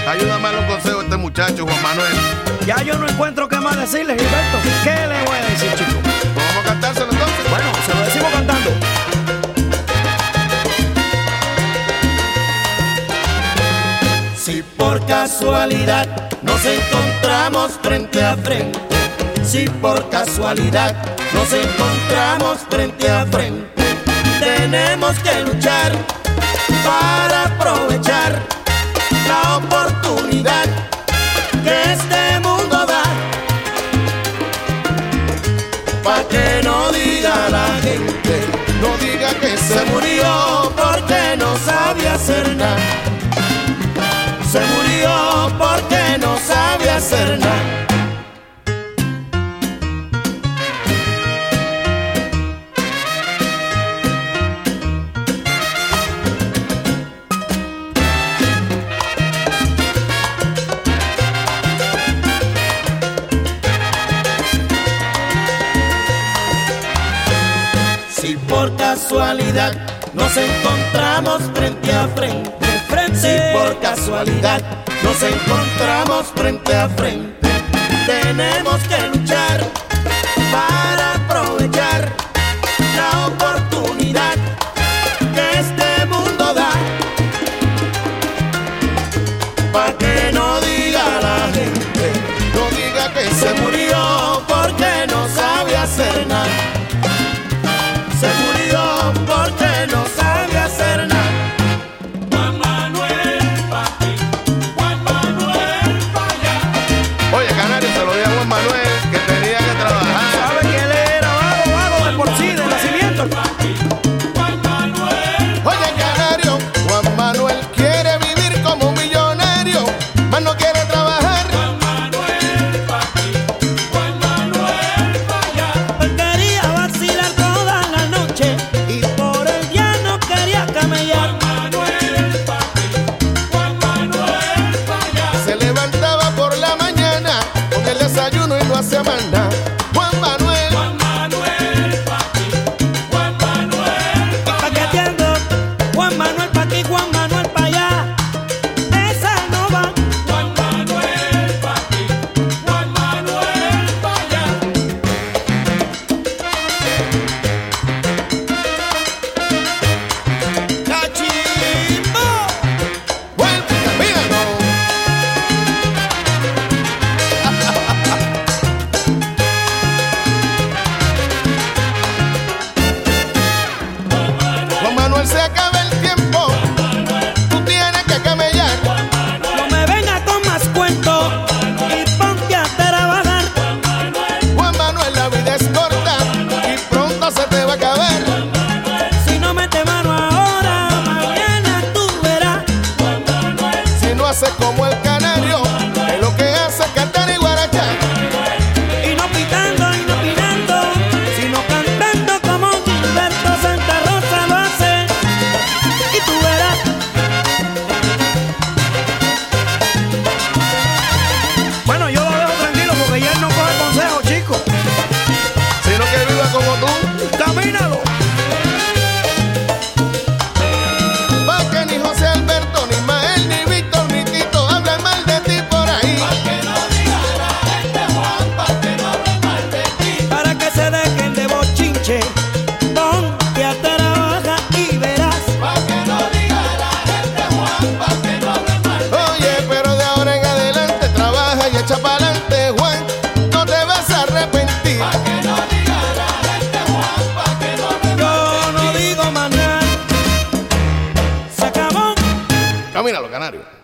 Ayúdame a dar un consejo a este muchacho, Juan Manuel. Ya yo no encuentro qué más decirle, Gilberto. ¿Qué le voy a decir, chico? Pues vamos a cantárselo entonces. Bueno, se lo decimos cantando. Si por casualidad nos encontramos frente a frente, si por casualidad nos encontramos frente a frente, tenemos que luchar para aprovechar la oportunidad que este mundo da, pa' que no diga la gente, No diga que se murió porque no sabía hacer nada. Se murió porque no sabe hacer nada. Si por casualidad nos encontramos frente a frente, si por casualidad nos encontramos frente a frente, tenemos que luchar para aprovechar la oportunidad que este mundo da, pa' que no diga la gente, no diga que se murió porque no sabe hacer nada. Se murió porque no sabe hacer nada. Oye, Canario, se lo di a Juan Manuel que tenía que trabajar. ¿Sabe que él era vago de por sí, de nacimiento? Oye, Canario, Juan Manuel quiere vivir como un millonario, mas no quiere trabajar. Él quería vacilar toda la noche y por el día no quería camellar. Se levantaba por la mañana con el desayuno y no hacía más nada. Juan Manuel, Paqueteando, Juan Manuel pa' aquí, Juan Manuel pa' allá. Esa no va. ¡Cachimbo! Juan, camínalo. Juan Manuel, se acaba el tiempo, tú tienes que camellar. No me venga con más cuento y ponte a trabajar. Juan Manuel, la vida es corta y pronto se te va a acabar. Si no metes mano ahora, mañana tú verás. Si no haces como el Canario, que lo que hace es cantar y guarachar. Y no pitando y no opinando, sino cantando como Gilberto Santa Rosa lo hace. Y tú verás. Bueno, yo lo dejo tranquilo porque ya él no coge consejo, chico. Sino que viva como tú. Camínalo. Pa' que ni José Alberto, ni Mael, ni Víctor, ni Tito hablen mal de ti por ahí. Para que se dejen de bochinche, ponte a trabajar y verás. Oye, pero de ahora en adelante trabaja y echa pa'lante, Juan. No te vas a arrepentir. Yo no digo más nada. Se acabó. Camínalo, Canario.